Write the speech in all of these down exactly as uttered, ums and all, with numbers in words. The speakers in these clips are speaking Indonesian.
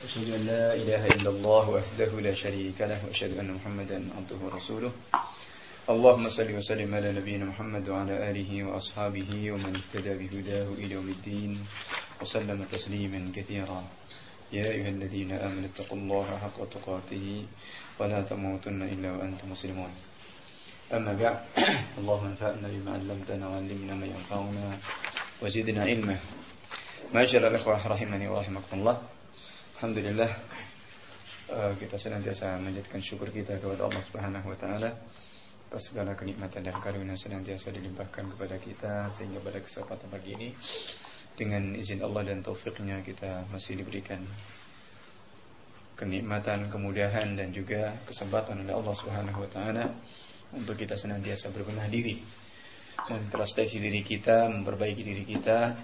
أشهد أن لا إله إلا الله وحده لا شريك له وأشهد أن محمدا عبده ورسوله اللهم صل وسلم على نبينا محمد وعلى آله وأصحابه ومن اهتدى بهداه إلى يوم الدين وسلم تسليما كثيرا يا أيها الذين آمنوا اتقوا الله حق تقاته ولا تموتن إلا وأنتم مسلمون أما بعد اللهم انفعنا بما علمتنا وعلمنا ما ينفعنا وزدنا علما معاشر الإخوة rahimani wa rahimakumullah. Alhamdulillah, kita senantiasa menjadikan syukur kita kepada Allah Subhanahu wa taala atas segala kenikmatan dan karunia senantiasa dilimpahkan kepada kita, sehingga pada kesempatan pagi ini dengan izin Allah dan taufiknya kita masih diberikan kenikmatan, kemudahan dan juga kesempatan oleh Allah Subhanahu wa taala untuk kita senantiasa berbenah diri, mengintrospeksi diri kita, memperbaiki diri kita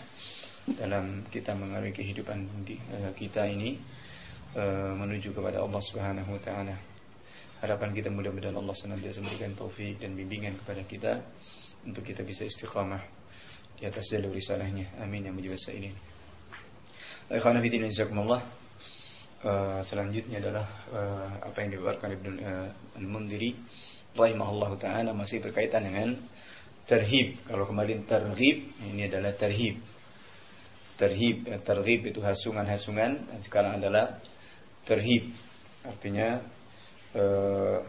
dalam kita mengarungi kehidupan kita ini menuju kepada Allah Subhanahu wa taala. Harapan kita mudah-mudahan Allah senantiasa memberikan taufik dan bimbingan kepada kita untuk kita bisa istiqamah di atas jalur risalahnya. Amin ya mujibas sa'ilin. Ikhwan fillah jazakumullah. Selanjutnya adalah apa yang dibawakan Ibnu Al-Mundhiri rahimahullahu taala, masih berkaitan dengan tarhib. Kalau kemarin targhib, ini adalah tarhib. Tarhib, targhib itu hasungan-hasungan, dan sekarang adalah tarhib, artinya uh,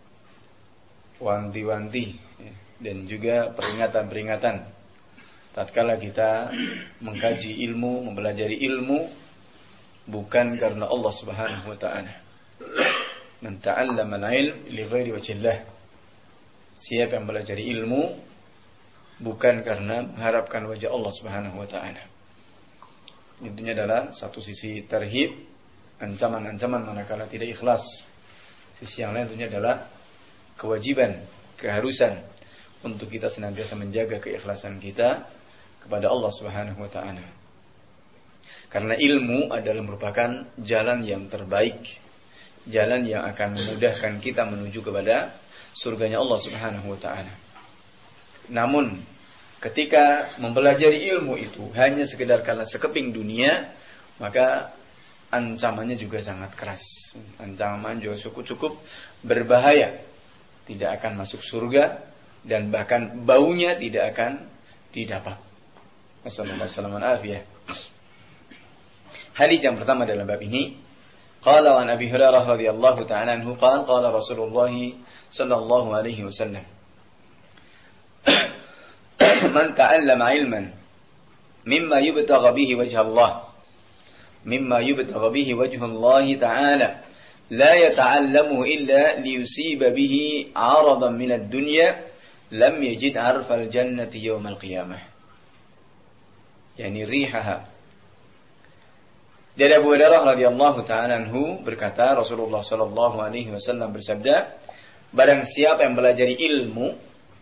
wanti-wanti dan juga peringatan-peringatan tatkala kita mengkaji ilmu, mempelajari ilmu bukan karena Allah Subhanahu wa taala. Man ta'allama al-ilm li ghairi wajhillah. Siapa yang belajar ilmu bukan karena mengharapkan wajah Allah Subhanahu wa taala. Intinya adalah satu sisi tarhib, ancaman-ancaman manakala tidak ikhlas. Sisi yang lain tentunya adalah kewajiban, keharusan untuk kita senantiasa menjaga keikhlasan kita kepada Allah Subhanahu wa taala. Karena ilmu adalah merupakan jalan yang terbaik, jalan yang akan memudahkan kita menuju kepada surganya Allah Subhanahu wa taala. Namun ketika mempelajari ilmu itu hanya sekedar karena sekeping dunia, maka ancamannya juga sangat keras. Ancaman juga cukup-cukup berbahaya. Tidak akan masuk surga dan bahkan baunya tidak akan didapat. Wassalamualaikum warahmatullahi wabarakatuh. Hadis yang pertama dalam bab ini, qala an Abi Hurairah radhiyallahu ta'ala anhu qala qala Rasulullah sallallahu alaihi wasallam man ta'allama ilman mimma yubtagha bihi wajha Allah mimma yubtagha bihi wajhu Allah ta'ala la yata'allamu illa liyusiba bihi 'aradan min ad-dunya lam yajid 'arfal jannati yawm al-qiyamah. Yani rihaha. Dari Abu Hurairah radhiyallahu ta'ala anhu berkata, Rasulullah sallallahu alaihi wasallam bersabda, barang siapa yang belajar ilmu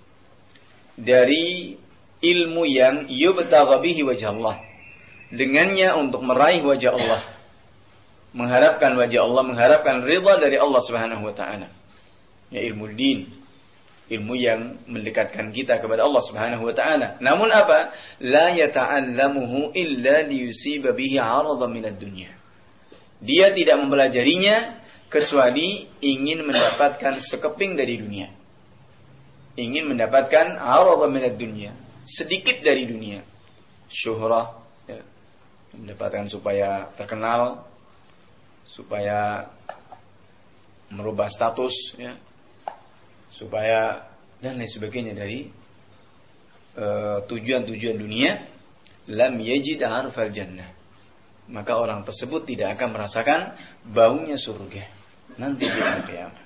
dari ilmu yang yubtagha bihi wajh Allah, dengannya untuk meraih wajah Allah, mengharapkan wajah Allah, mengharapkan ridha dari Allah Subhanahu wa taala. Ya ilmu din, ilmu yang mendekatkan kita kepada Allah Subhanahu wa taala. Namun apa? La yata'allamuhu illa liyusiba bihi 'aradan minad dunya. Dia tidak mempelajarinya kecuali ingin mendapatkan sekeping dari dunia. Ingin mendapatkan 'aradan minad dunya, sedikit dari dunia, syuhrah, ya, mendapatkan supaya terkenal, supaya merubah status, ya, supaya dan lain sebagainya dari uh, tujuan-tujuan dunia. Lam yajid arfal jannah, maka orang tersebut tidak akan merasakan baunya surga nanti di hari kiamat.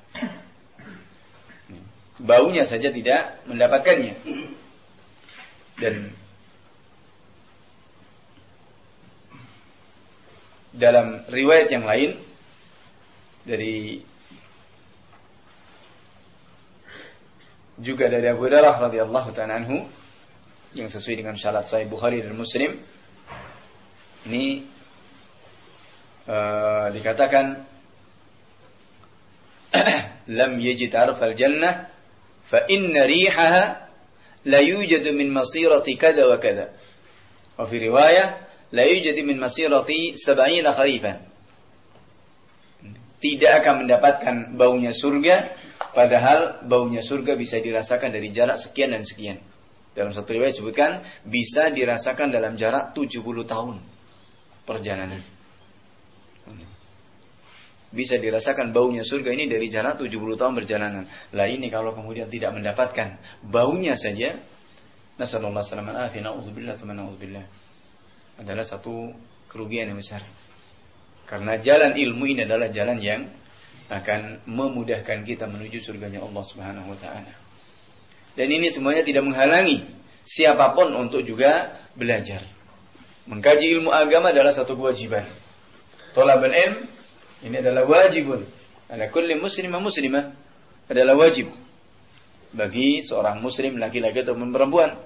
Baunya saja tidak mendapatkannya. Dan dalam riwayat yang lain dari juga dari Abu Hurairah radhiyallahu ta'ala anhu yang sesuai dengan syarat Sahih Bukhari dan Muslim, ini uh, dikatakan lam yajid arfal jannah fa inna rihaha la yujadu min masirati kada wa kada. Wa fi riwayah la yujadu min masirati sab'ina kharifan. tidak akan mendapatkan baunya surga, padahal baunya surga bisa dirasakan dari jarak sekian dan sekian. Dalam satu riwayat disebutkan bisa dirasakan dalam jarak tujuh puluh tahun perjalanan. Bisa dirasakan baunya surga ini dari jarak tujuh puluh tahun perjalanan. Lah ini kalau kemudian tidak mendapatkan baunya saja, nasallallahu alaihi wasallam, adalah satu kerugian yang besar. Karena jalan ilmu ini adalah jalan yang akan memudahkan kita menuju surganya Allah Subhanahu wa taala. Dan ini semuanya tidak menghalangi siapapun untuk juga belajar. Mengkaji ilmu agama adalah satu kewajiban. Thalabul ilm ini adalah wajibun. Ala kulli muslimah muslimah adalah wajib bagi seorang muslim laki-laki atau perempuan.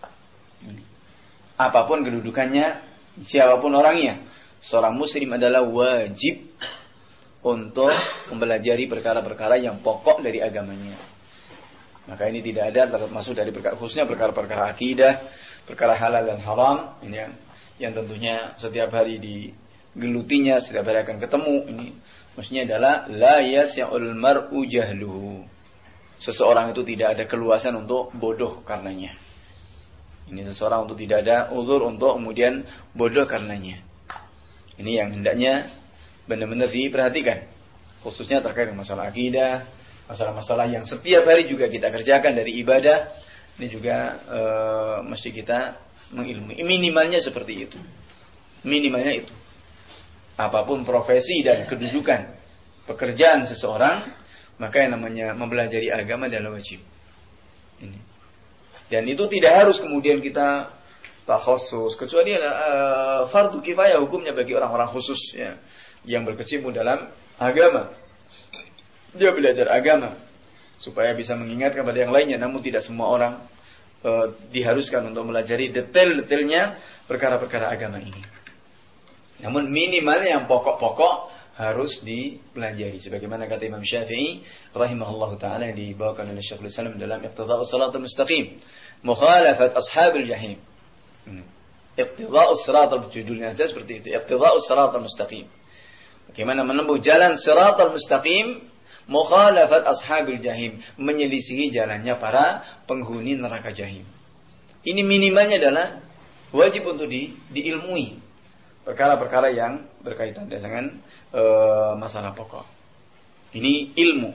Apapun kedudukannya, siapapun orangnya, seorang muslim adalah wajib untuk mempelajari perkara-perkara yang pokok dari agamanya. Maka ini tidak ada termasuk dari perkara, khususnya perkara-perkara akidah, perkara halal dan haram, ini yang, yang tentunya setiap hari digelutinya, setiap hari akan ketemu. Ini maksudnya adalah la yasya'ul mar'u jahluhu. Seseorang itu tidak ada keluasan untuk bodoh karenanya. Ini seseorang untuk tidak ada uzur untuk kemudian bodoh karenanya. Ini yang hendaknya benar-benar diperhatikan, khususnya terkait dengan masalah akidah, masalah-masalah yang setiap hari juga kita kerjakan dari ibadah. Ini juga e, mesti kita mengilmui. Minimalnya seperti itu. Minimalnya itu. Apapun profesi dan kedudukan pekerjaan seseorang, maka yang namanya mempelajari agama adalah wajib. Ini. Dan itu tidak harus kemudian kita takhusus, kecuali uh, fardu kifayah hukumnya bagi orang-orang khusus ya, yang berkecimpung dalam agama. Dia belajar agama supaya bisa mengingatkan pada yang lainnya, namun tidak semua orang uh, diharuskan untuk melajari detail-detailnya perkara-perkara agama ini. Namun minimalnya yang pokok-pokok harus dipelajari, sebagaimana kata Imam Syafi'i rahimahullahu taala yang dibawakan oleh Syekhul Islam dalam Iqtida'us Shiratal Mustaqim, mukhalafat ashabil jahim. Iqtida'us Shiratal, judulnya saja seperti itu, Iqtida'us Shiratal Mustaqim. Bagaimana menempuh jalan Shiratal Mustaqim, mukhalafat ashabil jahim, menyelisihi jalannya para penghuni neraka jahim. Ini minimalnya adalah wajib untuk di, diilmui. Perkara-perkara yang berkaitan dengan e, masalah pokok. Ini ilmu.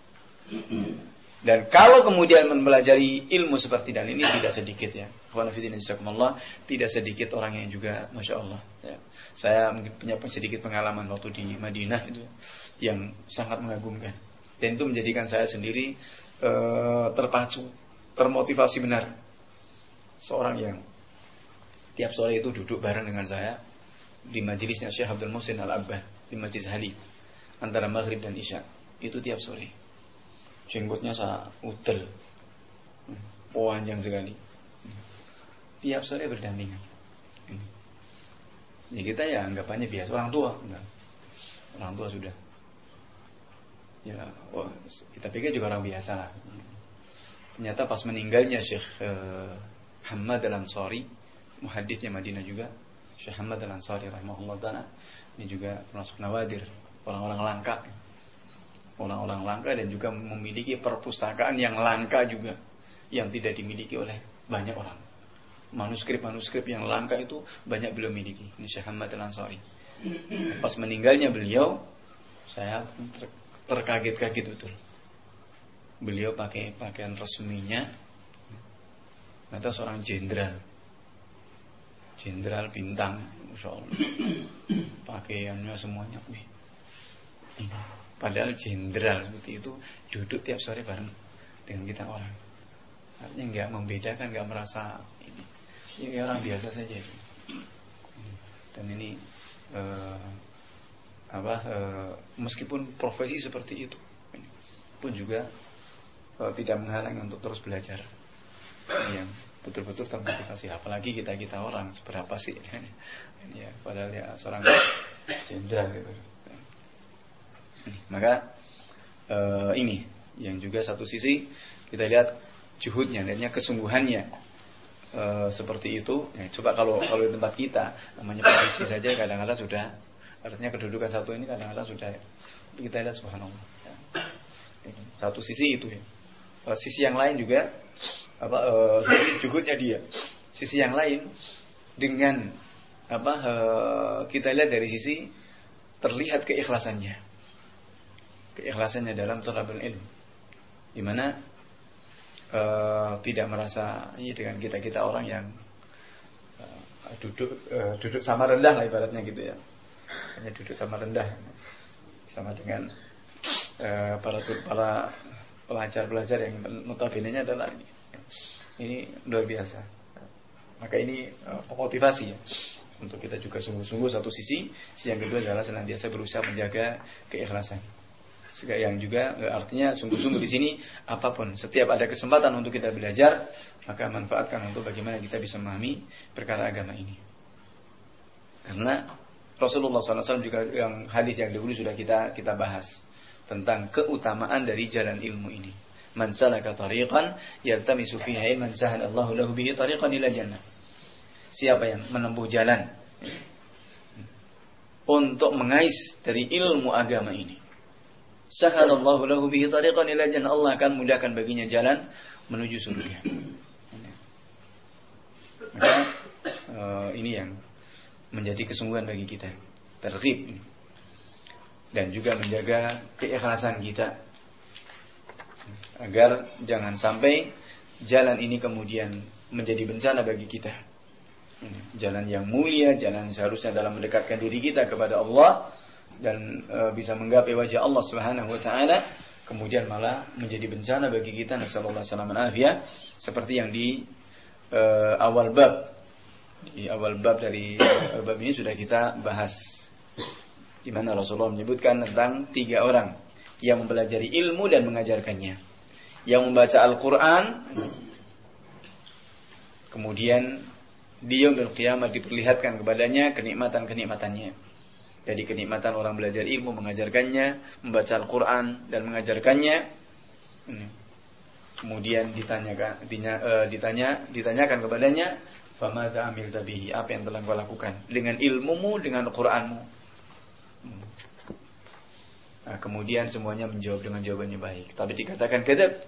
Dan kalau kemudian mempelajari ilmu seperti dan ini tidak sedikit ya. Tidak sedikit orang yang juga, masya Allah. Ya. Saya mungkin punya sedikit pengalaman waktu di Madinah itu yang sangat mengagumkan. Dan itu menjadikan saya sendiri e, terpacu, termotivasi benar. Seorang yang tiap sore itu duduk bareng dengan saya di majelisnya Syekh Abdul Muhsin Al-Abbad di Masjid Halid antara maghrib dan isya, itu tiap sore. Jenggotnya saya udel, panjang sekali, tiap sore berdampingan. Ya kita ya anggapannya biasa, orang tua enggak. Orang tua sudah ya, wah, kita pikir juga orang biasa lah. Ternyata pas meninggalnya Syekh uh, Hamad Al-Ansari, muhaditsnya Madinah juga, Syekh Hamad Al-Ansari rahimahullah ta'ala, ini juga termasuk nawadir, orang-orang langka. Orang-orang langka dan juga memiliki perpustakaan yang langka juga, yang tidak dimiliki oleh banyak orang. Manuskrip-manuskrip yang langka itu banyak belum miliki. Ini Syekh Hamad Al-Ansari. Pas meninggalnya beliau, saya ter- terkaget-kaget betul. Beliau pakai pakaian resminya, atau seorang jenderal. Jenderal bintang, Masya Allah. Pakaiannya semuanya. Ini. Padahal jenderal seperti itu duduk tiap sore bareng dengan kita orang. Artinya nggak membedakan, nggak merasa ini. Ini orang biasa saja. Dan ini eh, apa? Eh, meskipun profesi seperti itu, pun juga eh, tidak menghalangi untuk terus belajar. Yang betul-betul termotivasi. Apalagi kita kita orang seberapa sih? Ya, padahal ya seorang jenderal gitu. Maka uh, ini yang juga satu sisi kita lihat juhudnya, lihatnya kesungguhannya uh, seperti itu. Ya, coba kalau kalau di tempat kita namanya profesi saja kadang-kadang sudah Artinya kedudukan satu ini kadang-kadang sudah kita lihat subhanallah. Ya. Satu sisi itu ya. Sisi yang lain juga apa uh, jugutnya dia. Sisi yang lain dengan apa uh, kita lihat dari sisi terlihat keikhlasannya. Keikhlasannya dalam thalabul ilm. Di mana uh, tidak merasa ini dengan kita-kita orang yang uh, duduk uh, duduk sama rendah lah ibaratnya gitu ya. Hanya duduk sama rendah sama dengan uh, para para pelajar-pelajar yang notabene-nya adalah ini. Ini luar biasa. Maka ini uh, motivasi ya untuk kita juga sungguh-sungguh satu sisi, sisi yang kedua adalah senantiasa berusaha menjaga keikhlasan. Yang juga uh, artinya sungguh-sungguh di sini apapun setiap ada kesempatan untuk kita belajar, maka manfaatkan untuk bagaimana kita bisa memahami perkara agama ini. Karena Rasulullah shallallahu alaihi wasallam juga yang hadis yang dahulu sudah kita kita bahas tentang keutamaan dari jalan ilmu ini. Man salaka tariqan yaltamisu fihi ilman sahalallahu lahu bihi tariqan ila jannah. Siapa yang menempuh jalan untuk mengais dari ilmu agama ini, sahalallahu lahu bihi tariqan ila jannah, Allah akan mudahkan baginya jalan menuju surga. Maka uh, ini yang menjadi kesungguhan bagi kita, terghib dan juga menjaga keikhlasan kita agar jangan sampai jalan ini kemudian menjadi bencana bagi kita. Jalan yang mulia, jalan seharusnya dalam mendekatkan diri kita kepada Allah dan e, bisa menggapai wajah Allah Subhanahu wa taala, kemudian malah menjadi bencana bagi kita. Nasallallahu alaihi wasallam seperti yang di e, awal bab. Di awal bab dari e, bab ini sudah kita bahas, di mana Rasulullah menyebutkan tentang tiga orang yang mempelajari ilmu dan mengajarkannya, yang membaca Al-Quran, kemudian di yaumil qiyamah diperlihatkan kepadanya kenikmatan-kenikmatannya. Jadi kenikmatan orang belajar ilmu, mengajarkannya, membaca Al-Quran dan mengajarkannya. Kemudian ditanyakan, ditanya, ditanya, ditanyakan kepadanya, famadza amilta bihi, apa yang telah kau lakukan dengan ilmumu, dengan Al-Quranmu. Nah, kemudian semuanya menjawab dengan jawabannya baik. Tapi dikatakan kadzab.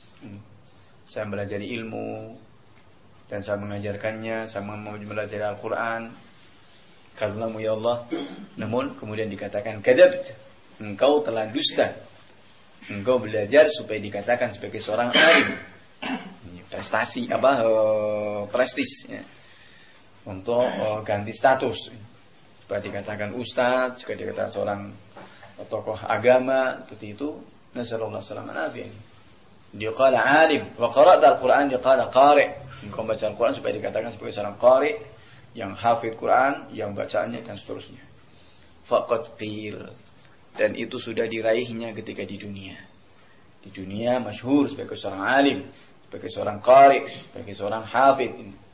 Saya belajar ilmu dan saya mengajarkannya, saya mempelajari Al-Quran, kalamu ya Allah. Namun kemudian dikatakan kadzab, engkau telah dusta. Engkau belajar supaya dikatakan sebagai seorang alim. Prestasi apa uh, prestis ya. Untuk uh, ganti status. Supaya dikatakan ustaz, supaya dikatakan seorang tokoh agama, seperti itu. Nasallallahu alaihi wasallam. Dia qala alim wa qara'ta al-Qur'an, dia qala qari'. Engkau baca Al-Qur'an supaya dikatakan sebagai seorang qari' yang hafid Quran, yang bacaannya dan seterusnya. Faqad qil, dan itu sudah diraihnya ketika di dunia. Di dunia masyhur sebagai seorang alim, sebagai seorang qari', sebagai seorang hafid.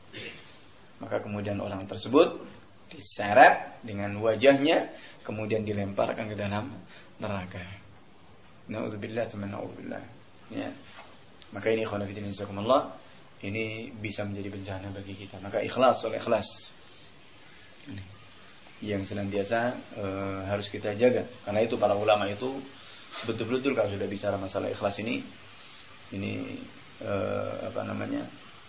Maka kemudian orang tersebut diseret dengan wajahnya, kemudian dilemparkan ke dalam neraka. Na'udzubillah, teman na'udzubillah. Ya. Maka ini ikhwan fillah jazakumullah, ini bisa menjadi bencana bagi kita. Maka ikhlas, oleh ikhlas ini yang senantiasa e, harus kita jaga. Karena itu para ulama itu betul-betul kalau sudah bicara masalah ikhlas ini, ini e, apa namanya?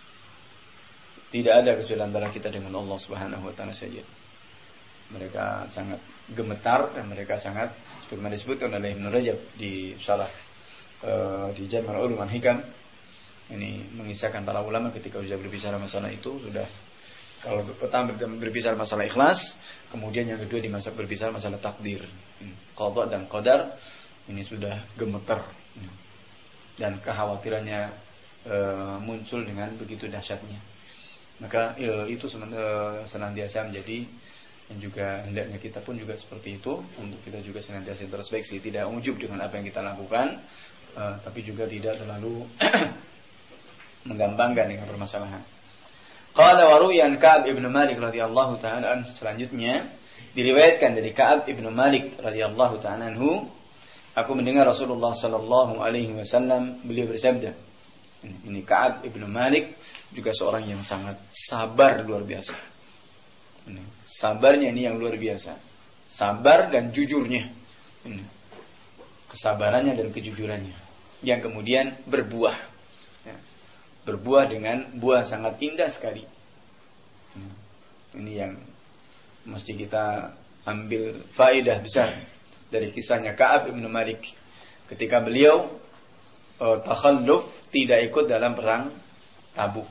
Tidak ada kecuali antara kita dengan Allah Subhanahu wa taala saja. Mereka sangat gemetar dan mereka sangat, sebagaimana disebutkan oleh Ibnu Rajab di syarah uh, di Jami' Ulum wal Hikam, ini mengisahkan para ulama ketika sudah berbicara masalah itu, sudah kalau pertama berbicara masalah ikhlas, kemudian yang kedua di masa berbicara masalah takdir, qada dan qadar, ini sudah gemetar dan kekhawatirannya uh, muncul dengan begitu dahsyatnya. Maka uh, itu uh, senantiasa menjadi, dan juga hendaknya kita pun juga seperti itu, untuk kita juga senantiasa introspeksi, tidak ujub dengan apa yang kita lakukan, uh, tapi juga tidak terlalu menggampangkan dengan permasalahan. Qala wa ruyan Ka'ab ibn Malik radhiyallahu ta'ala anhu, selanjutnya diriwayatkan dari Ka'ab ibn Malik radhiyallahu ta'ala anhu, aku mendengar Rasulullah sallallahu alaihi wasallam beliau bersabda. Ini Ka'ab ibn Malik juga seorang yang sangat sabar luar biasa. Ini, sabarnya ini yang luar biasa. sabar dan jujurnya, ini. Kesabarannya dan kejujurannya, yang kemudian berbuah, ya. Berbuah dengan buah sangat indah sekali. Ini yang mesti kita ambil faedah besar dari kisahnya Ka'ab ibn Malik ketika beliau uh, takhalluf, tidak ikut dalam perang Tabuk.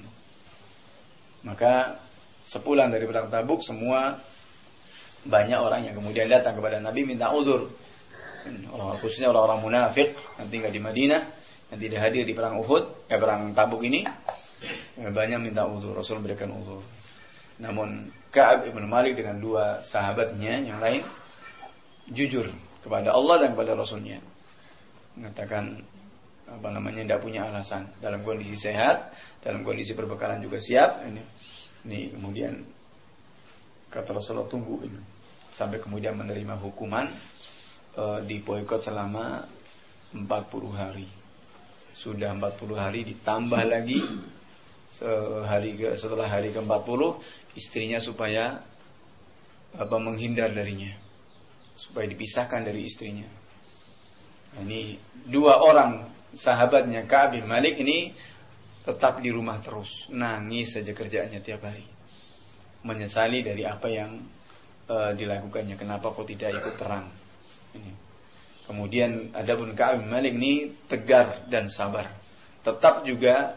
Maka sepulang dari perang Tabuk, semua banyak orang yang kemudian datang kepada Nabi minta uzur. Orang, khususnya orang-orang munafik yang tinggal di Madinah, yang tidak hadir di perang Uhud, ya perang Tabuk ini, banyak minta uzur. Rasul berikan uzur. Namun Ka'ab ibn Malik dengan dua sahabatnya yang lain jujur kepada Allah dan kepada Rasulnya, mengatakan apa namanya, tidak punya alasan, dalam kondisi sehat, dalam kondisi perbekalan juga siap. Ini, ini kemudian kata Rasulullah, tunggu ini sampai kemudian menerima hukuman e, di boikot selama empat puluh hari. Sudah empat puluh hari ditambah lagi sehari ke, setelah hari ke empat puluh istrinya supaya apa menghindar darinya, supaya dipisahkan dari istrinya. Nah, ini dua orang sahabatnya Ka'ab bin Malik ini tetap di rumah terus, nangis saja kerjaannya tiap hari, menyesali dari apa yang uh, dilakukannya. Kenapa kok tidak ikut perang? Ini. Kemudian adapun Ka'ab bin Malik ini tegar dan sabar, tetap juga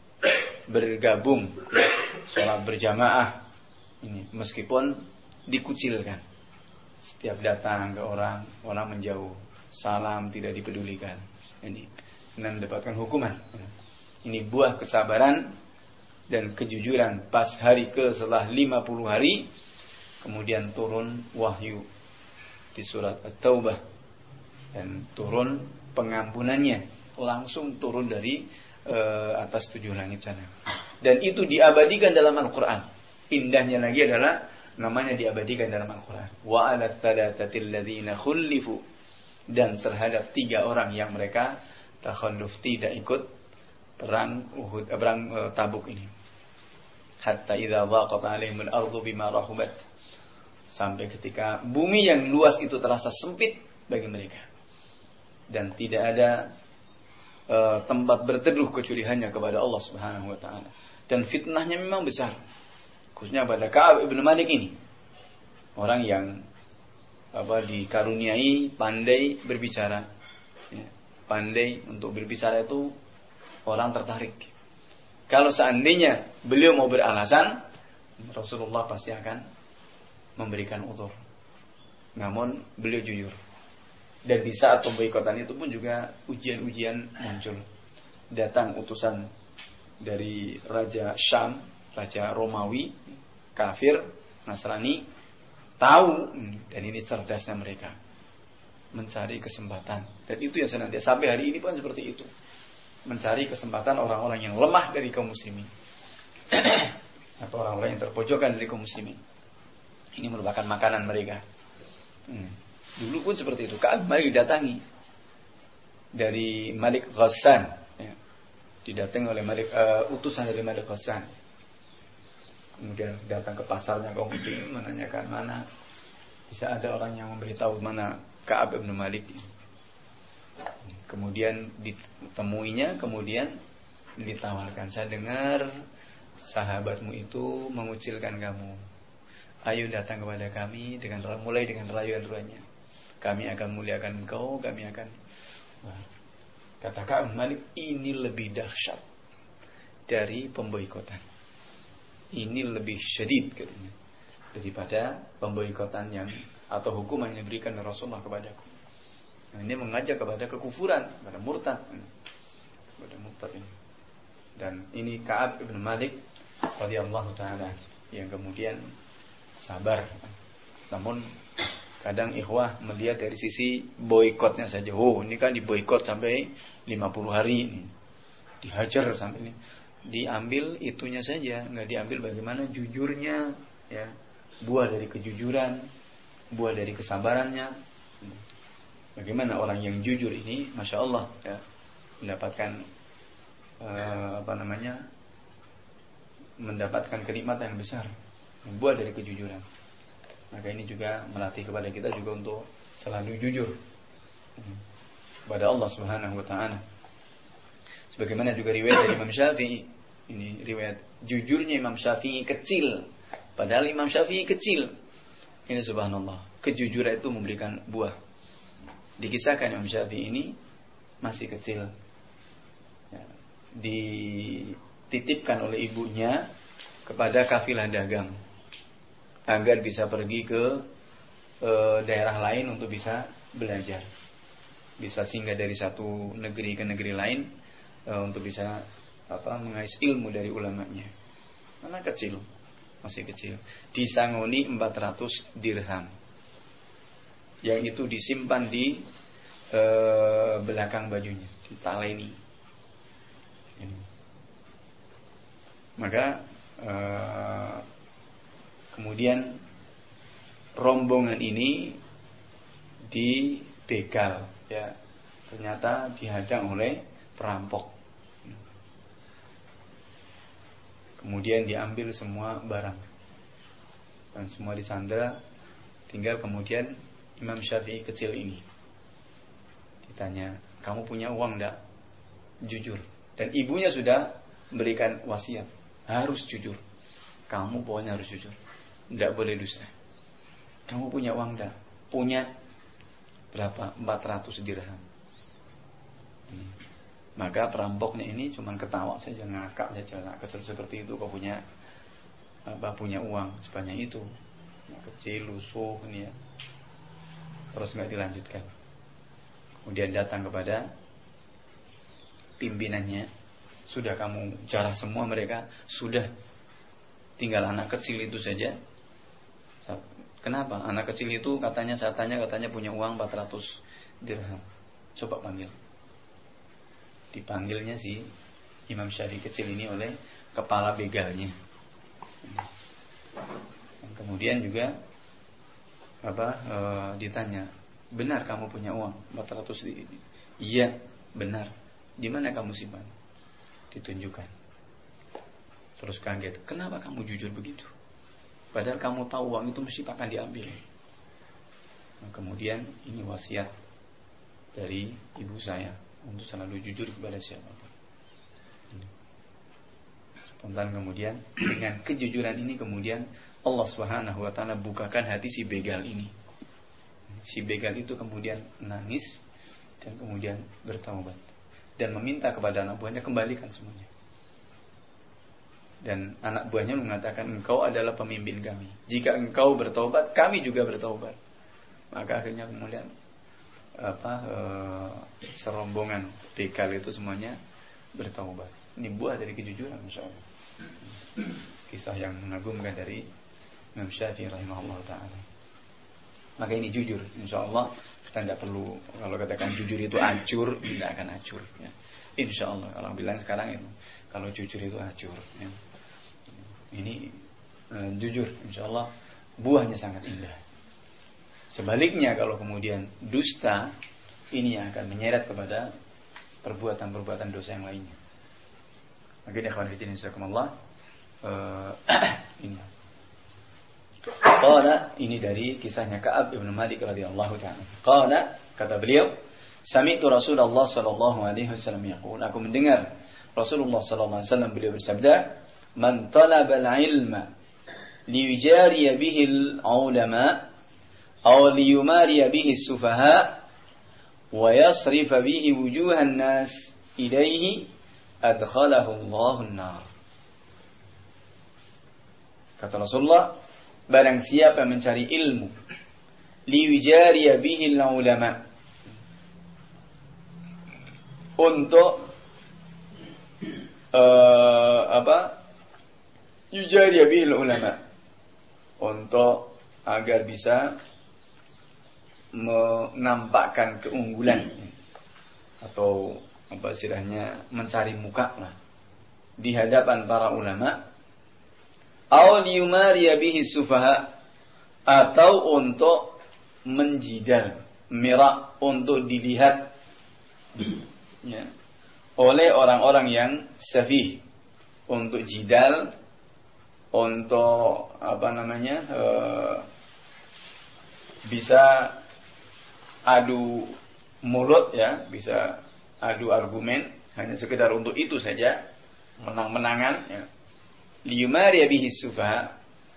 bergabung sholat berjamaah ini, meskipun dikucilkan. Setiap datang ke orang, orang menjauh, salam tidak dipedulikan. Ini dan mendapatkan hukuman. Ini buah kesabaran dan kejujuran. Pas hari ke setelah lima puluh hari, kemudian turun wahyu di surat At-Taubah, dan turun pengampunannya, langsung turun dari uh, atas tujuh langit sana. Dan itu diabadikan dalam Al-Quran. Indahnya lagi adalah namanya diabadikan dalam Al-Quran. Wa 'ala thalathatil ladzina khulifu, dan terhadap tiga orang yang mereka takhalluf, tidak ikut perang Uhud, perang uh, Tabuk ini. Hatta idza dhaqat 'alaihimul ardu bima rahubat, sampai ketika bumi yang luas itu terasa sempit bagi mereka, dan tidak ada uh, tempat berteduh kecuali hanya kepada Allah Subhanahu wa taala. Dan fitnahnya memang besar, khususnya pada Ka'ab ibn Malik ini, orang yang apa dikaruniai pandai berbicara, ya, pandai untuk berbicara itu orang tertarik. Kalau seandainya beliau mau beralasan, Rasulullah pasti akan memberikan udzur. Namun beliau jujur. Dan di saat pemboikotan itu pun juga ujian-ujian muncul. Datang utusan dari Raja Syam, Raja Romawi, kafir, Nasrani, tahu, dan ini cerdasnya mereka, mencari kesempatan. Dan itu yang senantiasa sampai hari ini pun seperti itu, mencari kesempatan orang-orang yang lemah dari kaum muslimin atau orang-orang yang terpojokkan dari kaum muslimin. Ini merupakan makanan mereka. Hmm. Dulu pun seperti itu. Ka'ab Malik didatangi dari Malik Ghassan, ya. Didatangi oleh Malik, uh, utusan dari Malik Ghassan. Kemudian datang ke pasarnya kaum muslimin, menanyakan mana bisa ada orang yang memberitahu mana Ka'ab bin Malik. Kemudian ditemuinya, kemudian ditawarkan, saya dengar sahabatmu itu mengucilkan kamu. Ayo datang kepada kami dengan mulai dengan rayuan-rayuannya. Kami akan muliakan engkau, kami akan. Nah, kata Ka'ab bin Malik, ini lebih dahsyat dari pemboikotan. Ini lebih syadid katanya daripada pemboikotan yang atau hukuman yang diberikan Rasulullah kepadaku. Nah, ini mengajak kepada kekufuran, kepada murtad, kepada murtad ini. Dan ini Ka'ab bin Malik radhiyallahu taala yang kemudian sabar. Namun kadang ikhwah melihat dari sisi boikotnya saja. Oh, ini kan diboikot sampai lima puluh hari ini. Dihajar sampai ini. Diambil itunya saja, enggak diambil bagaimana jujurnya, ya. Buah dari kejujuran, buah dari kesabarannya. Bagaimana orang yang jujur ini, masya Allah, ya, mendapatkan uh, apa namanya, mendapatkan kenikmatan yang besar, buah dari kejujuran. Maka ini juga melatih kepada kita juga untuk selalu jujur kepada Allah Subhanahu wa taala. Sebagaimana juga riwayat dari Imam Syafi'i. Ini riwayat jujurnya Imam Syafi'i kecil. Padahal Imam Syafi'i kecil. Ini subhanallah. Kejujuran itu memberikan buah. Dikisahkan Imam Syafi'i ini masih kecil. Ya, dititipkan oleh ibunya kepada kafilah dagang. Agar bisa pergi ke e, daerah lain untuk bisa belajar. Bisa singgah dari satu negeri ke negeri lain. Untuk bisa apa mengais ilmu dari ulamanya. Anak kecil, masih kecil, disangoni empat ratus dirham, yang itu disimpan di e, belakang bajunya, di taleni. Maka e, kemudian rombongan ini dibegal, ya, ternyata dihadang oleh perampok. Kemudian diambil semua barang dan semua disandera. Tinggal kemudian Imam Syafi'i kecil ini ditanya, kamu punya uang enggak? Jujur. Dan ibunya sudah memberikan wasiat, harus jujur. Kamu pokoknya harus jujur, enggak boleh dusta. Kamu punya uang enggak? Punya. Berapa? empat ratus dirham. Maka perampoknya ini cuma ketawa saja, ngakak saja, nak kesel seperti itu kau punya apa punya uang sebanyak itu, kecil lusuh ini ya. Terus nggak dilanjutkan. Kemudian datang kepada pimpinannya, sudah kamu jarah semua mereka, sudah tinggal anak kecil itu saja. Kenapa? Anak kecil itu katanya saya tanya katanya punya uang empat ratus dirham. Coba panggil. Dipanggilnya si Imam Syafi'i kecil ini oleh kepala begalnya. Dan kemudian juga apa e, ditanya, benar kamu punya uang empat ratus ini? Iya, benar. Di mana kamu simpan? Ditunjukkan. Terus kaget, kenapa kamu jujur begitu? Padahal kamu tahu uang itu mesti akan diambil. Nah, kemudian ini wasiat dari ibu saya untuk selalu jujur kepada siapapun. Spontan kemudian dengan kejujuran ini kemudian Allah Subhanahu wa taala bukakan hati si begal ini. Si begal itu kemudian nangis dan kemudian bertaubat dan meminta kepada anak buahnya kembalikan semuanya. Dan anak buahnya mengatakan, engkau adalah pemimpin kami. Jika engkau bertaubat, kami juga bertaubat. Maka akhirnya kemudian apa e, serombongan begal itu semuanya bertaubat. Ini buah dari kejujuran, insyaallah. Kisah yang mengagumkan dari Imam Syafi'i rahimahullah taala. Maka ini jujur, insyaallah kita tidak perlu kalau katakan jujur itu acur, tidak akan acur. Ya. Insyaallah kalau bilang sekarang itu kalau jujur itu acur. Ya. Ini e, jujur, insyaallah buahnya sangat indah. Sebaliknya kalau kemudian dusta, ini yang akan menyeret kepada perbuatan-perbuatan dosa yang lainnya. Maka ikhwan fillah jazakumullah. Ini. Qala, ini dari kisahnya Ka'ab bin Malik radhiyallahu ta'ala. Qala, kata beliau, sami'tu Rasulullah sallallahu alaihi wasallam yaqul, aku mendengar Rasulullah sallallahu alaihi wasallam beliau bersabda, man talaba al-ilma liyujariya bihi al-ulama أو ليماري به السفهاء ويصرف به وجوه الناس إليه أدخله الله النار. Kata Rasulullah, barang siapa mencari ilmu liwijariya bihi ulama, untuk uh, apa yujariya bihi ulama, untuk agar bisa menampakkan keunggulan atau apa istilahnya mencari muka lah di hadapan para ulama, aw liyumariya bihi sufaha, atau untuk menjidal, mirak, untuk dilihat ya, oleh orang-orang yang safih, untuk jidal, untuk apa namanya uh, bisa adu mulut ya, bisa adu argumen, hanya sekedar untuk itu saja, menang-menangan ya. Liyumari bihi sufaha.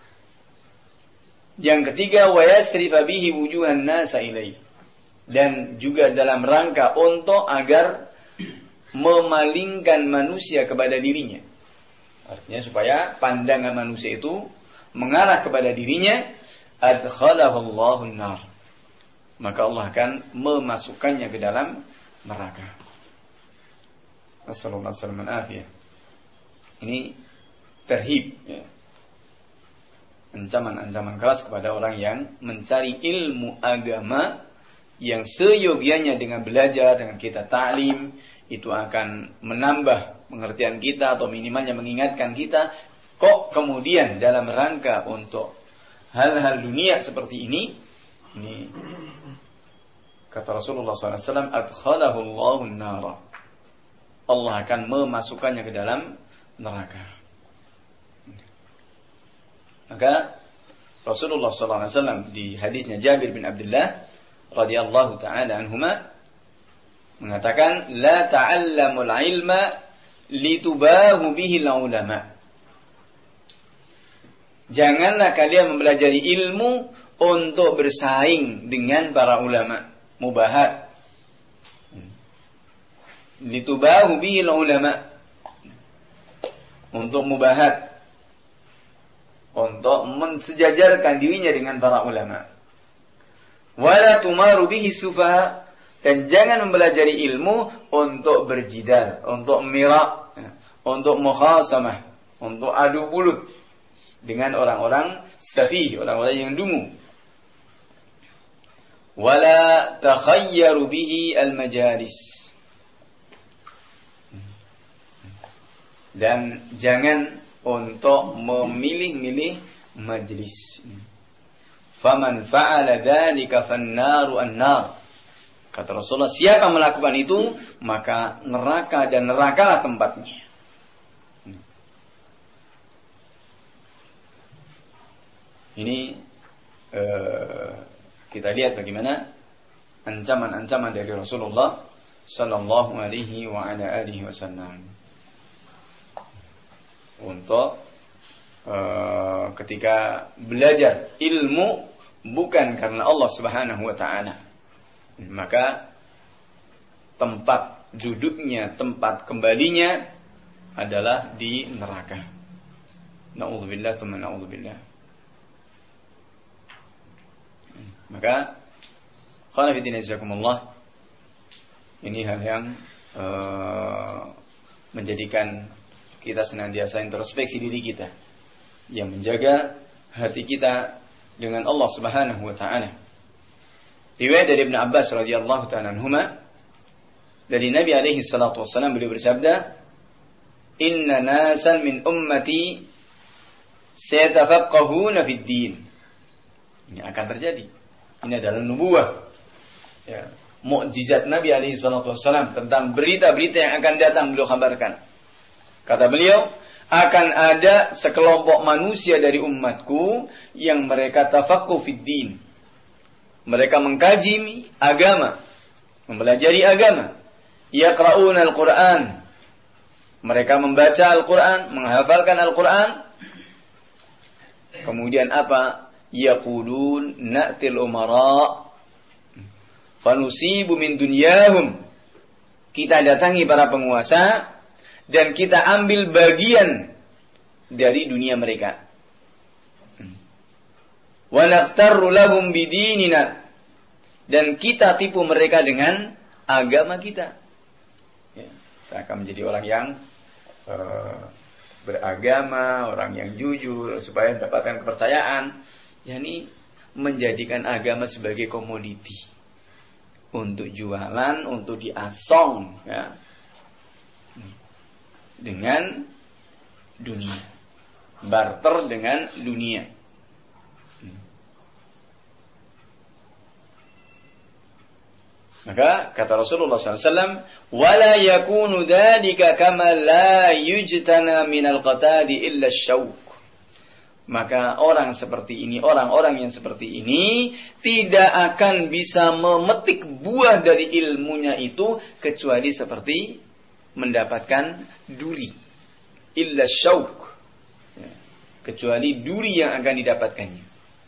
Yang ketiga, wa yasrifa bihi wujuhan nasa ilaihi. Dan juga dalam rangka untuk agar memalingkan manusia kepada dirinya. Artinya supaya pandangan manusia itu mengarah kepada dirinya, adkhalahu Allahun nar. Maka Allah akan memasukkannya ke dalam neraka. Assalamualaikum warahmatullahi wabarakatuh. Ini terhib ya. Ancaman-ancaman keras kepada orang yang mencari ilmu agama yang seyogianya dengan belajar, dengan kita ta'lim, itu akan menambah pengertian kita atau minimalnya mengingatkan kita. Kok kemudian dalam rangka untuk hal-hal dunia seperti ini, ini kata Rasulullah shallallahu alaihi wasallam, adkhalahu Allahun nara. Allah akan memasukkannya ke dalam neraka. Maka Rasulullah shallallahu alaihi wasallam di hadisnya Jabir bin Abdullah radhiyallahu taala anhuma mengatakan, la ta'allamul ilma litubahu bihi ulama. Janganlah kalian mempelajari ilmu untuk bersaing dengan para ulama. Mubahat. Litubahu bihi ulama. Untuk mubahat. Untuk mensejajarkan dirinya dengan para ulama. Wala tumaru bihi sufaha. Dan jangan mempelajari ilmu untuk berjidal, untuk mirak, untuk mukhasamah, untuk adu mulut dengan orang-orang safih, orang-orang yang dungu. Wala takhayyaru bihi al-majalis. Dan jangan untuk memilih-milih majlis. Faman fa'ala dzalika fan-naru an-nar. Kata Rasulullah, siapa melakukan itu, maka neraka dan nerakalah tempatnya. Ini uh, kita lihat bagaimana ancaman-ancaman dari Rasulullah sallallahu alaihi wa ala alihi wasallam untuk uh, ketika belajar ilmu bukan karena Allah Subhanahu wa taala, maka tempat duduknya, tempat kembalinya adalah di neraka. Na'udzubillah tsumma na'udzubillah. Maka qala fi din jazakumullah, ini hal yang uh, menjadikan kita senantiasa introspeksi diri kita, yang menjaga hati kita dengan Allah Subhanahu wa taala. Riwayat dari Ibnu Abbas radhiyallahu ta'ala anhuma, dari Nabi alaihi salatu wassalam, beliau bersabda, inna nasan min ummati sayatafaqqahuna fid din. Ini akan terjadi. Ini adalah nubuwah, ya, mukjizat Nabi alaihi salatu wassalam tentang berita-berita yang akan datang, beliau kabarkan. Kata beliau, akan ada sekelompok manusia dari umatku yang mereka tafaqquh fid din. Mereka mengkaji agama, mempelajari agama. Yaqra'una al-Qur'an. Mereka membaca Al-Qur'an, menghafalkan Al-Qur'an. Kemudian apa? Yaqulun na'til umara fanusibu min dunyahum. Kita datangi para penguasa dan kita ambil bagian dari dunia mereka. Wa naqtarru lahum bidinina, dan kita tipu mereka dengan agama kita. Ya, saya akan menjadi orang yang uh, beragama, orang yang jujur supaya mendapatkan kepercayaan. yakni menjadikan agama sebagai komoditi untuk jualan, untuk diasong, ya, dengan dunia, barter dengan dunia. Maka kata Rasulullah shallallahu alaihi wasallam, "Wala yakunu dzalika kama la yujtana minal qatadi illa asy-syauq." Maka orang seperti ini, orang-orang yang seperti ini tidak akan bisa memetik buah dari ilmunya itu kecuali seperti mendapatkan duri. Illa syauk. Kecuali duri yang akan didapatkannya.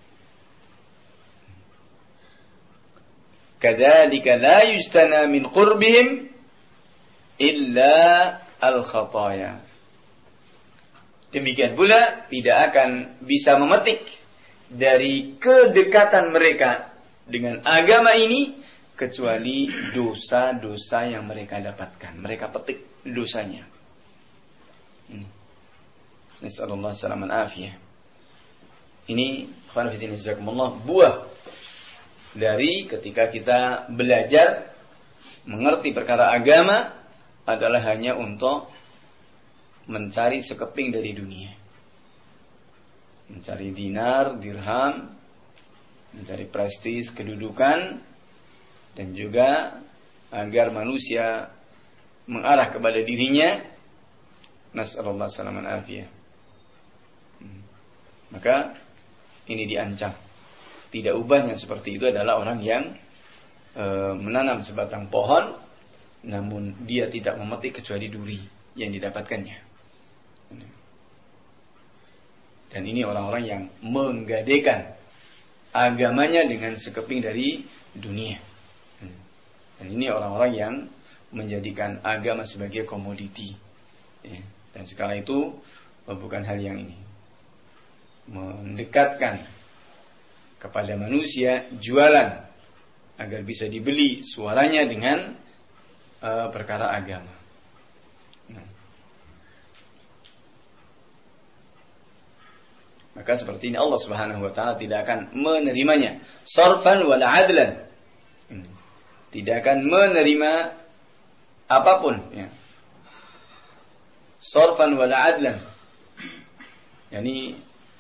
Kadzalika la yustana min qurbihim illa al-khataya. Demikian pula tidak akan bisa memetik dari kedekatan mereka dengan agama ini kecuali dosa-dosa yang mereka dapatkan. Mereka petik dosanya. Nasallallahu salaman afiyah. Ini khairuddin jazakumullah buah dari ketika kita belajar mengerti perkara agama adalah hanya untuk mencari sekeping dari dunia. Mencari dinar, dirham, mencari prestis, kedudukan, dan juga agar manusia mengarah kepada dirinya. Nasallallahu salaman afiyah. Maka ini diancam. Tidak ubahnya seperti itu adalah orang yang e, menanam sebatang pohon, namun dia tidak memetik kecuali duri yang didapatkannya. Dan ini orang-orang yang menggadekan agamanya dengan sekeping dari dunia. Dan ini orang-orang yang menjadikan agama sebagai komoditi. Dan sekala itu bukan hal yang ini. Mendekatkan kepada manusia jualan agar bisa dibeli suaranya dengan uh, perkara agama. Nah. Maka seperti ini Allah Subhanahu wa taala tidak akan menerimanya sarfan wala adlan. Tidak akan menerima apapun ya. Sarfan wala adlan. Yani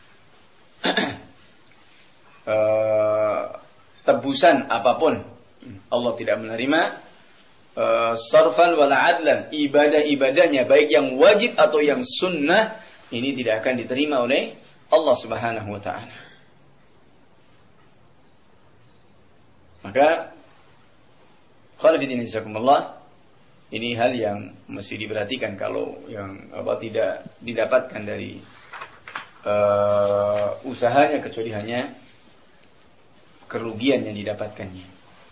Uh, tebusan apapun Allah tidak menerima uh, sarfan wala adlan, ibadah-ibadahnya baik yang wajib atau yang sunnah ini tidak akan diterima oleh Allah Subhanahu wa taala. Maka khairuddin jazakumullah, ini hal yang mesti diperhatikan kalau yang apa tidak didapatkan dari uh, usahanya kecuali hanya kerugian yang didapatkannya.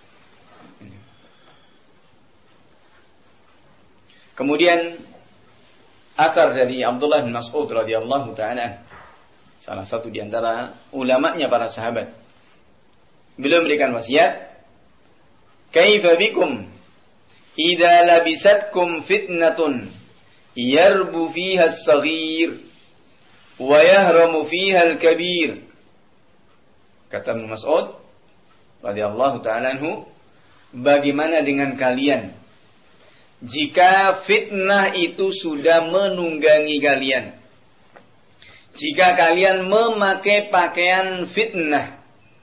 Kemudian athar dari Abdullah bin Mas'ud radhiyallahu taala, salah satu di antara ulamanya para sahabat. Beliau memberikan wasiat, "Kaifa bikum idza labisatkum fitnatun yarbu fiha as-saghir wa yahramu fiha al-kabir." Kata Ibnu Mas'ud radhiyallahu ta'ala anhu, bagaimana dengan kalian jika fitnah itu sudah menunggangi kalian, jika kalian memakai pakaian fitnah,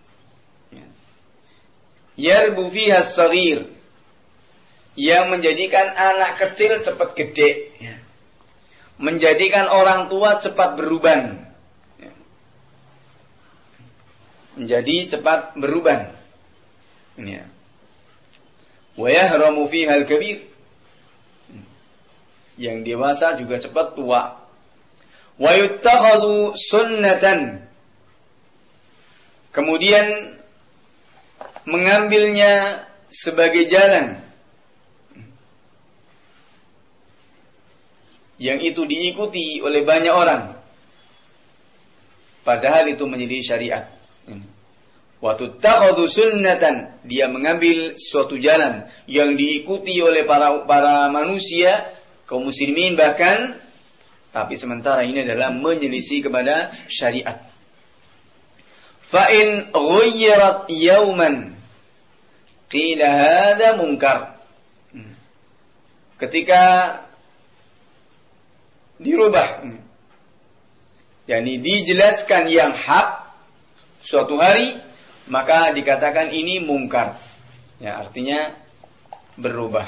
yarbu fiha as-saghir, yang menjadikan anak kecil cepat gede, menjadikan orang tua cepat beruban, menjadi cepat beruban. Ini ya. Wa yahramu fiha al-kabir, yang dewasa juga cepat tua. Wa yuttakhadhu sunnatan, kemudian mengambilnya sebagai jalan yang itu diikuti oleh banyak orang, padahal itu menjadi syariat. Wa tuttakhadhu sunnatan, dia mengambil suatu jalan yang diikuti oleh para para manusia, kaum muslimin bahkan, tapi sementara ini adalah menyelisih kepada syariat. Fa in ghayyarat yawman qila hadza munkar. Ketika dirubah, yakni dijelaskan yang hak suatu hari, maka dikatakan ini mungkar. Ya, artinya berubah.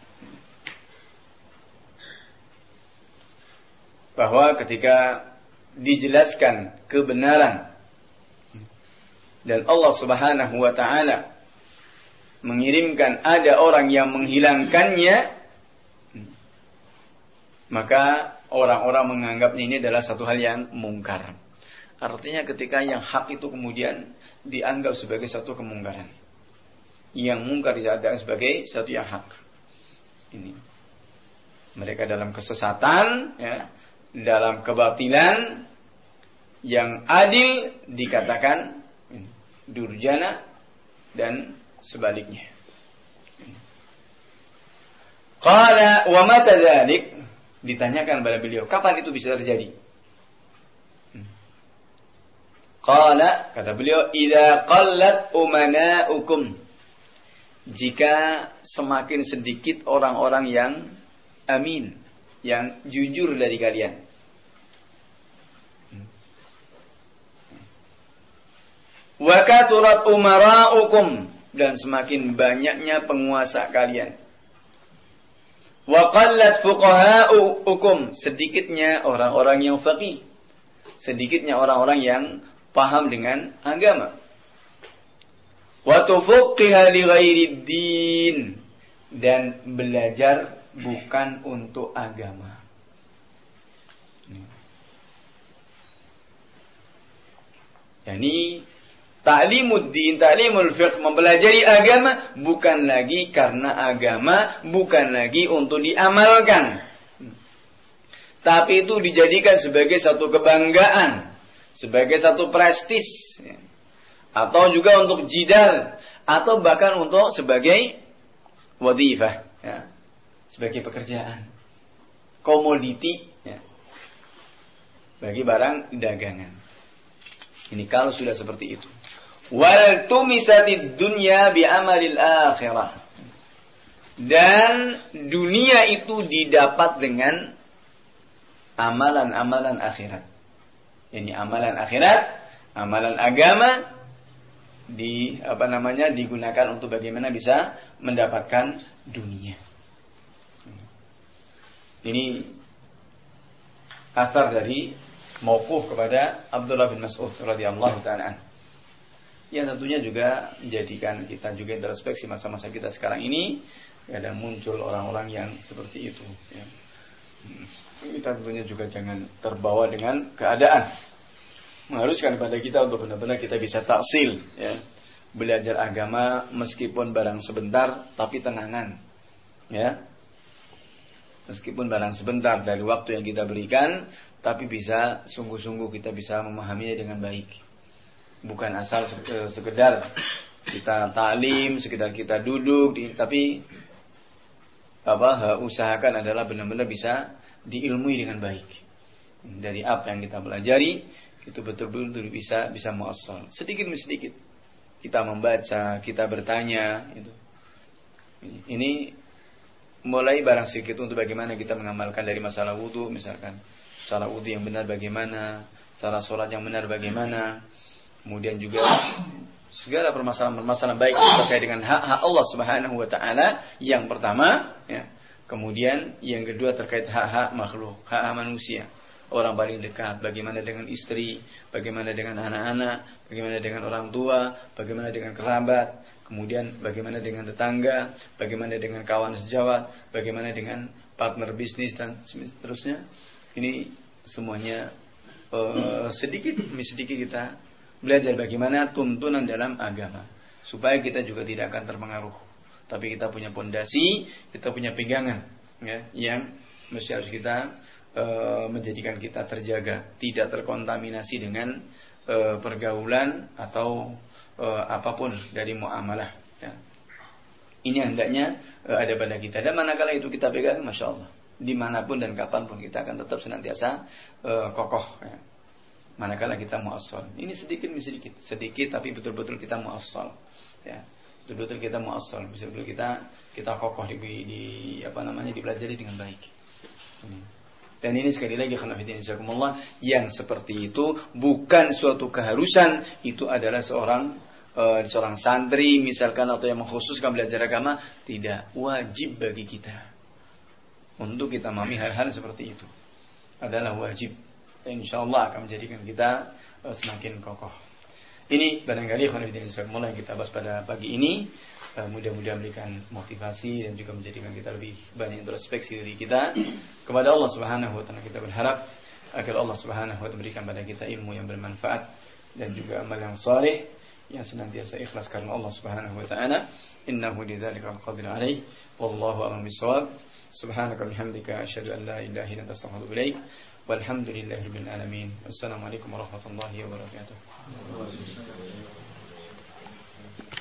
Bahwa ketika dijelaskan kebenaran dan Allah Subhanahu wa taala mengirimkan ada orang yang menghilangkannya, maka orang-orang menganggapnya ini adalah satu hal yang mungkar. Artinya ketika yang hak itu kemudian dianggap sebagai satu kemungkaran, yang mungkar dianggap sebagai satu yang hak. Ini mereka dalam kesesatan, ya, dalam kebatilan, yang adil dikatakan durjana dan sebaliknya. Qala wa mata dzalik, ditanyakan kepada beliau, kapan itu bisa terjadi? Qala, kata beliau, idza qallat umana'ukum, jika semakin sedikit orang-orang yang amin, yang jujur dari kalian. Wa katurat umara'ukum, dan semakin banyaknya penguasa kalian. Wa qallat fuqaha'ukum, sedikitnya orang-orang yang faqih, sedikitnya orang-orang yang paham dengan agama. Wa tufaqqiha li ghairi din, dan belajar bukan untuk agama. Yani ta'limuddin, ta'limul fiqh, mempelajari agama bukan lagi karena agama, bukan lagi untuk diamalkan, tapi itu dijadikan sebagai satu kebanggaan, sebagai satu prestis, atau juga untuk jidal, atau bahkan untuk sebagai wadifah, ya, sebagai pekerjaan, komoditi, ya, bagi barang dagangan. Ini kalau sudah seperti itu. Wal tumisatid dunya bi amalil akhirah, dan dunia itu didapat dengan amalan-amalan akhirat. Ini amalan akhirat, amalan agama di apa namanya digunakan untuk bagaimana bisa mendapatkan dunia. Ini asar dari mauquf kepada Abdullah bin Mas'ud radhiyallahu ta'ala. Yang tentunya juga menjadikan kita juga introspeksi masa-masa kita sekarang ini, ada muncul orang-orang yang seperti itu, ya. Kita tentunya juga jangan terbawa dengan keadaan, mengharuskan kepada kita untuk benar-benar kita bisa taksil, ya, belajar agama meskipun barang sebentar tapi tenangan, ya, meskipun barang sebentar dari waktu yang kita berikan, tapi bisa sungguh-sungguh kita bisa memahaminya dengan baik, bukan asal sekedar kita taklim, sekedar kita duduk, tapi apa usahakan adalah benar-benar bisa diilmui dengan baik. Dari apa yang kita pelajari itu betul-betul bisa bisa muassal. Sedikit demi sedikit kita membaca, kita bertanya, itu. Ini mulai barang sedikit untuk bagaimana kita mengamalkan dari masalah wudu, misalkan cara wudu yang benar bagaimana, cara sholat yang benar bagaimana, kemudian juga segala permasalahan-permasalahan baik terkait dengan hak-hak Allah Subhanahu wa taala yang pertama, ya. Kemudian yang kedua terkait hak-hak makhluk, hak-hak manusia, orang paling dekat, bagaimana dengan istri, bagaimana dengan anak-anak, bagaimana dengan orang tua, bagaimana dengan kerabat, kemudian bagaimana dengan tetangga, bagaimana dengan kawan sejawat, bagaimana dengan partner bisnis dan seterusnya. Ini semuanya uh, sedikit demi sedikit kita belajar bagaimana tuntunan dalam agama, supaya kita juga tidak akan terpengaruh, tapi kita punya pondasi, kita punya pegangan, ya, yang mesti harus kita e, menjadikan kita terjaga, tidak terkontaminasi dengan e, pergaulan atau e, apapun dari muamalah, ya. Ini hendaknya e, ada pada kita, dan manakala itu kita pegang, masya Allah, dimanapun dan kapanpun kita akan tetap senantiasa e, kokoh, ya. Manakala kita muassal, ini sedikit demi sedikit, sedikit tapi betul-betul kita muassal, ya. Betul-betul kita muassal, betul-betul kita kita kokoh di, di apa namanya dipelajari dengan baik. Dan ini sekali lagi khonafidin jazakumullah, yang seperti itu bukan suatu keharusan, itu adalah seorang uh, seorang santri misalkan, atau yang mengkhususkan belajar agama, tidak wajib bagi kita untuk kita memahami hal-hal seperti itu, adalah wajib, insyaallah akan menjadikan kita uh, semakin kokoh. Ini barangkali khonifidin mulai kita bahas pada pagi ini. Uh, mudah-mudahan memberikan motivasi dan juga menjadikan kita lebih banyak introspeksi diri kita kepada Allah Subhanahu wa taala. Kita berharap agar Allah Subhanahu wa taala berikan pada kita ilmu yang bermanfaat dan juga amal yang saleh yang senantiasa ikhlas karena Allah Subhanahu wa taala. Innahu lidzalika qadir alaih wallahu a'lam bissawab. Subhanaka bihamdika asyhadu an la ilaha illa anta astaghfiruka wa atubu ilaik. Walhamdulillahirabbil alamin. Wassalamualaikum warahmatullahi wabarakatuh.